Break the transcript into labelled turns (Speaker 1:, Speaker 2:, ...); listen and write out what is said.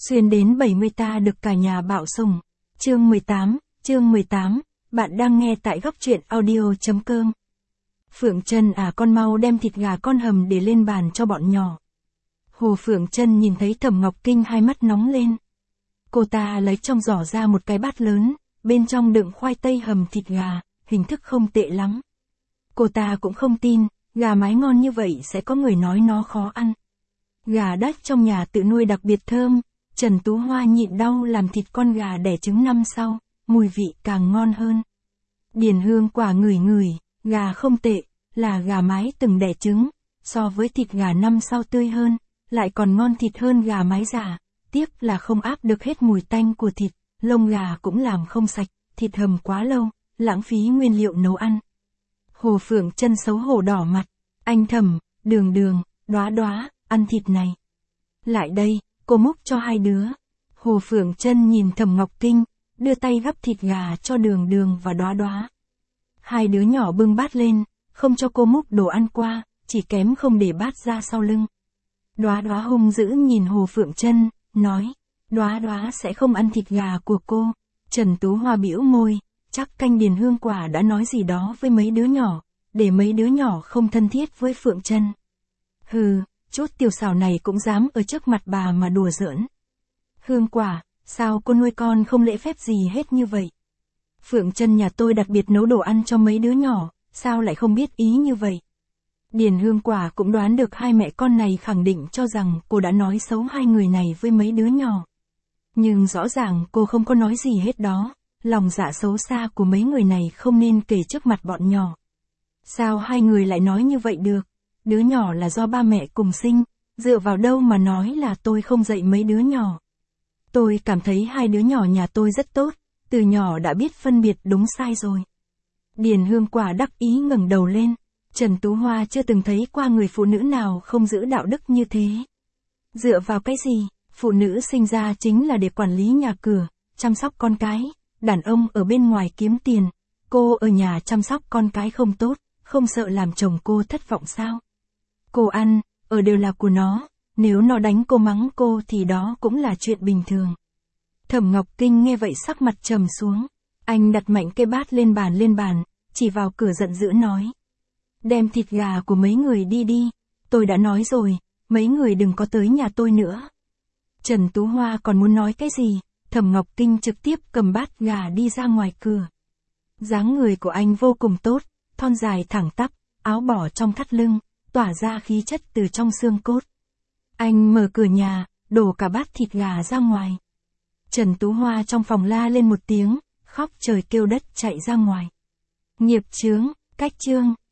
Speaker 1: Xuyên đến 70 ta được cả nhà bảo sủng. Chương 18, bạn đang nghe tại góc truyện audio.com. Phượng Trân à, con mau đem thịt gà con hầm để lên bàn cho bọn nhỏ. Hồ Phượng Trân nhìn thấy Thẩm Ngọc Kinh hai mắt nóng lên. Cô ta lấy trong giỏ ra một cái bát lớn, bên trong đựng khoai tây hầm thịt gà, hình thức không tệ lắm. Cô ta cũng không tin, gà mái ngon như vậy sẽ có người nói nó khó ăn. Gà đất trong nhà tự nuôi đặc biệt thơm, Trần Tú Hoa nhịn đau làm thịt con gà đẻ trứng năm sau, mùi vị càng ngon hơn. Điền Hương Quả ngửi, gà không tệ, là gà mái từng đẻ trứng, so với thịt gà năm sau tươi hơn, lại còn ngon thịt hơn gà mái già, tiếc là không áp được hết mùi tanh của thịt, lông gà cũng làm không sạch, thịt hầm quá lâu, lãng phí nguyên liệu nấu ăn. Hồ Phượng Trân xấu hổ đỏ mặt, anh Thẩm, Đường, Đóa, ăn thịt này. Lại đây, cô múc cho hai đứa. Hồ Phượng Trân nhìn Thẩm Ngọc Kinh, đưa tay gắp thịt gà cho Đường và Đóa. Hai đứa nhỏ bưng bát lên, không cho cô múc đồ ăn qua, chỉ kém không để bát ra sau lưng. Đóa hung dữ nhìn Hồ Phượng Trân, nói, Đóa sẽ không ăn thịt gà của cô. Trần Tú Hoa bĩu môi, chắc canh Điền Hương Quả đã nói gì đó với mấy đứa nhỏ, để mấy đứa nhỏ không thân thiết với Phượng Trân. Hừ, chút tiểu xảo này cũng dám ở trước mặt bà mà đùa giỡn. Hương Quả, sao cô nuôi con không lễ phép gì hết như vậy? Phượng Trân nhà tôi đặc biệt nấu đồ ăn cho mấy đứa nhỏ, sao lại không biết ý như vậy? Điền Hương Quả cũng đoán được hai mẹ con này khẳng định cho rằng cô đã nói xấu hai người này với mấy đứa nhỏ. Nhưng rõ ràng cô không có nói gì hết đó, lòng dạ xấu xa của mấy người này không nên kể trước mặt bọn nhỏ. Sao hai người lại nói như vậy được? Đứa nhỏ là do ba mẹ cùng sinh, dựa vào đâu mà nói là tôi không dạy mấy đứa nhỏ. Tôi cảm thấy hai đứa nhỏ nhà tôi rất tốt, từ nhỏ đã biết phân biệt đúng sai rồi. Điền Hương Quả đắc ý ngẩng đầu lên, Trần Tú Hoa chưa từng thấy qua người phụ nữ nào không giữ đạo đức như thế. Dựa vào cái gì, phụ nữ sinh ra chính là để quản lý nhà cửa, chăm sóc con cái, đàn ông ở bên ngoài kiếm tiền, cô ở nhà chăm sóc con cái không tốt, không sợ làm chồng cô thất vọng sao? Cô ăn, ở đều là của nó, nếu nó đánh cô mắng cô thì đó cũng là chuyện bình thường. Thẩm Ngọc Kinh nghe vậy sắc mặt trầm xuống, anh đặt mạnh cái bát lên bàn, chỉ vào cửa giận dữ nói. Đem thịt gà của mấy người đi, tôi đã nói rồi, mấy người đừng có tới nhà tôi nữa. Trần Tú Hoa còn muốn nói cái gì, Thẩm Ngọc Kinh trực tiếp cầm bát gà đi ra ngoài cửa. Dáng người của anh vô cùng tốt, thon dài thẳng tắp, áo bỏ trong thắt lưng, tỏa ra khí chất từ trong xương cốt. Anh mở cửa nhà, đổ cả bát thịt gà ra ngoài. Trần Tú Hoa trong phòng la lên một tiếng, khóc trời kêu đất chạy ra ngoài. Nghiệp chướng, cách chương.